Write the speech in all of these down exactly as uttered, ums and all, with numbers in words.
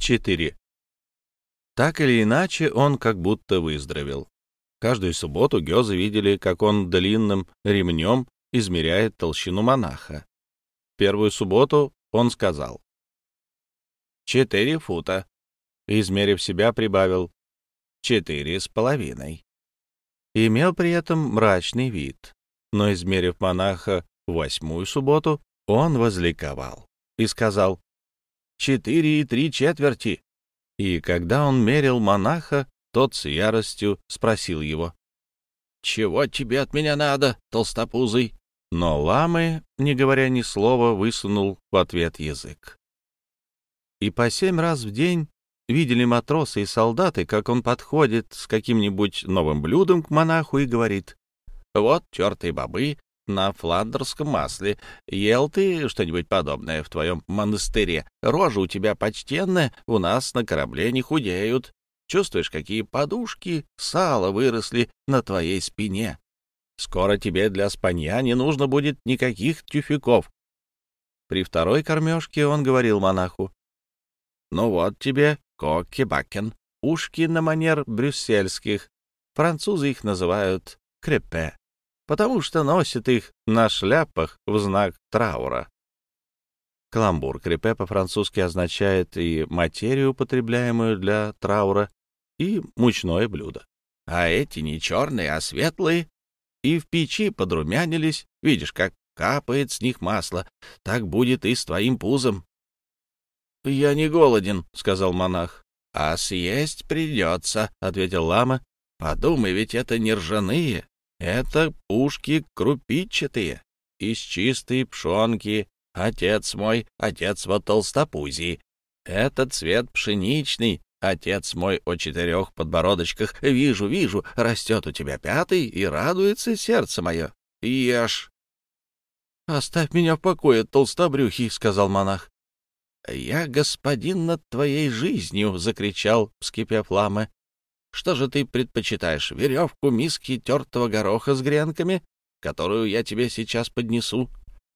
четыре. Так или иначе, он как будто выздоровел. Каждую субботу Гёзы видели, как он длинным ремнем измеряет толщину монаха. Первую субботу он сказал «четыре фута», измерив себя, прибавил «четыре с половиной». Имел при этом мрачный вид, но, измерив монаха в восьмую субботу, он возликовал и сказал «четыре и три четверти». И когда он мерил монаха, тот с яростью спросил его «Чего тебе от меня надо, толстопузый?» Но ламы, не говоря ни слова, высунул в ответ язык. И по семь раз в день видели матросы и солдаты, как он подходит с каким-нибудь новым блюдом к монаху и говорит: «Вот тертые бобы на фландерском масле. Ел ты что-нибудь подобное в твоем монастыре? Рожа у тебя почтенная, у нас на корабле не худеют. Чувствуешь, какие подушки сала выросли на твоей спине? Скоро тебе для спанья не нужно будет никаких тюфяков». При второй кормежке он говорил монаху: «Ну вот тебе коки-бакен, ушки на манер брюссельских. Французы их называют крепе, потому что носят их на шляпах в знак траура». Каламбур крепе по-французски означает и материю, употребляемую для траура, и мучное блюдо. А эти не черные, а светлые, и в печи подрумянились. Видишь, как капает с них масло. Так будет и с твоим пузом. — Я не голоден, — сказал монах. — А съесть придется, — ответил лама. — Подумай, ведь это не ржаные, это пушки крупичатые, из чистой пшонки. Отец мой, отец вот толстопузий. Это цвет пшеничный. Отец мой о четырех подбородочках. Вижу, вижу, растет у тебя пятый, и радуется сердце мое. Ешь. — Оставь меня в покое, толстобрюхий, — сказал монах. — Я господин над твоей жизнью, — закричал, вскипев ламы. — Что же ты предпочитаешь, веревку миски тертого гороха с гренками, которую я тебе сейчас поднесу?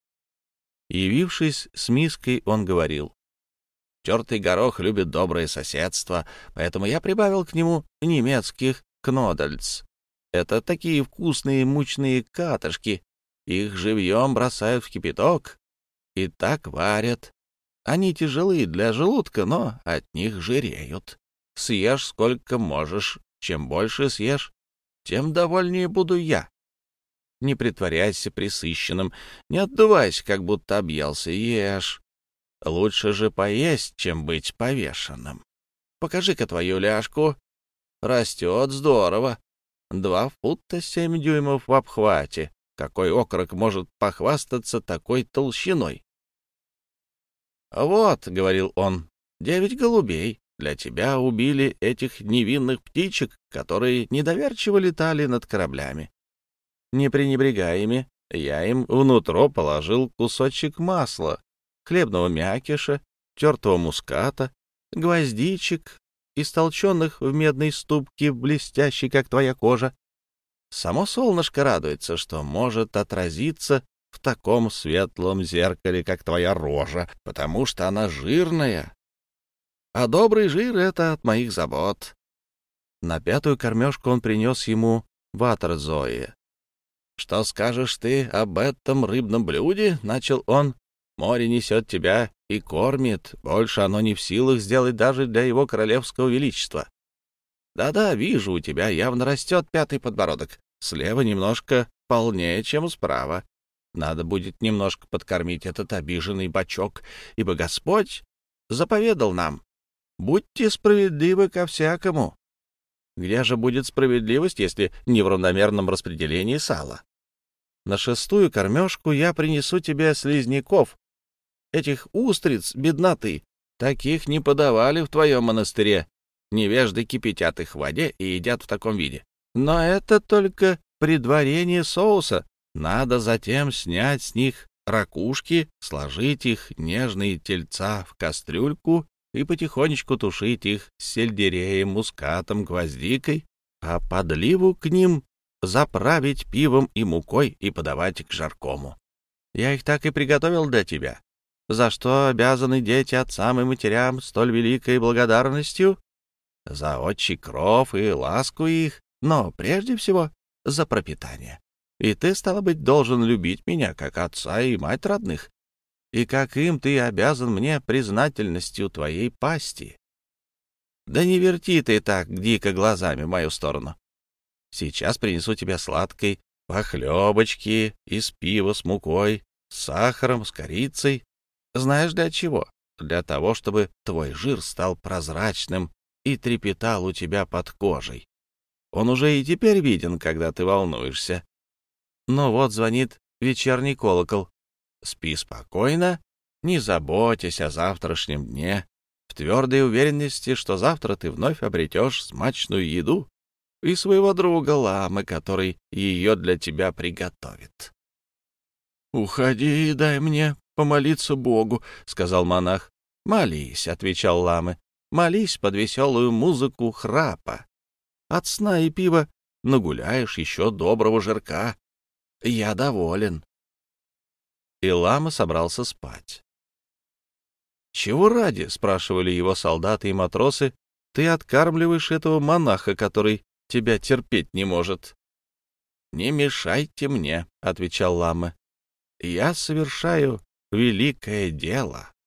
Явившись с миской, он говорил: «Тертый горох любит доброе соседство, поэтому я прибавил к нему немецких кнодельц. Это такие вкусные мучные катышки. Их живьем бросают в кипяток и так варят. Они тяжелые для желудка, но от них жиреют. Съешь сколько можешь. Чем больше съешь, тем довольнее буду я. Не притворяйся пресыщенным, не отдувайся, как будто объелся, ешь. Лучше же поесть, чем быть повешенным. Покажи-ка твою ляжку. Растет здорово. Два фута семь дюймов в обхвате. Какой окорок может похвастаться такой толщиной? «Вот», — говорил он, — «девять голубей. Для тебя убили этих невинных птичек, которые недоверчиво летали над кораблями. Не пренебрегай ими, я им внутрь положил кусочек масла, хлебного мякиша, тертого муската, гвоздичек, истолченных в медной ступке, блестящей, как твоя кожа. Само солнышко радуется, что может отразиться в таком светлом зеркале, как твоя рожа, потому что она жирная. А добрый жир — это от моих забот». На пятую кормежку он принес ему ватерзои. «Что скажешь ты об этом рыбном блюде?» — начал он. «Море несет тебя и кормит. Больше оно не в силах сделать даже для его королевского величества. Да-да, вижу, у тебя явно растет пятый подбородок. Слева немножко полнее, чем справа. Надо будет немножко подкормить этот обиженный бочок, ибо Господь заповедал нам: будьте справедливы ко всякому. Где же будет справедливость, если не в равномерном распределении сала? На шестую кормежку я принесу тебе слизняков, этих устриц бедноты. Таких не подавали в твоем монастыре. Невежды кипятят их в воде и едят в таком виде. Но это только предварение соуса. Надо затем снять с них ракушки, сложить их нежные тельца в кастрюльку и потихонечку тушить их с сельдереем, мускатом, гвоздикой, а подливу к ним заправить пивом и мукой и подавать к жаркому. Я их так и приготовил для тебя. За что обязаны дети отцам и матерям столь великой благодарностью? За отчий кров и ласку их, но прежде всего за пропитание. И ты, стало быть, должен любить меня, как отца и мать родных, и как им ты обязан мне признательностью твоей пасти. Да не верти ты так дико глазами в мою сторону. Сейчас принесу тебе сладкой похлебочки из пива с мукой, с сахаром, с корицей. Знаешь, для чего? Для того, чтобы твой жир стал прозрачным и трепетал у тебя под кожей. Он уже и теперь виден, когда ты волнуешься. Но вот звонит вечерний колокол. Спи спокойно, не заботясь о завтрашнем дне, в твердой уверенности, что завтра ты вновь обретешь смачную еду и своего друга ламы, который ее для тебя приготовит. — Уходи и дай мне помолиться Богу, — сказал монах. — Молись, — отвечал ламы, — молись под веселую музыку храпа. От сна и пива нагуляешь еще доброго жирка. Я доволен. И лама собрался спать. — Чего ради, — спрашивали его солдаты и матросы, — ты откармливаешь этого монаха, который тебя терпеть не может? — Не мешайте мне, — отвечал лама. — Я совершаю великое дело.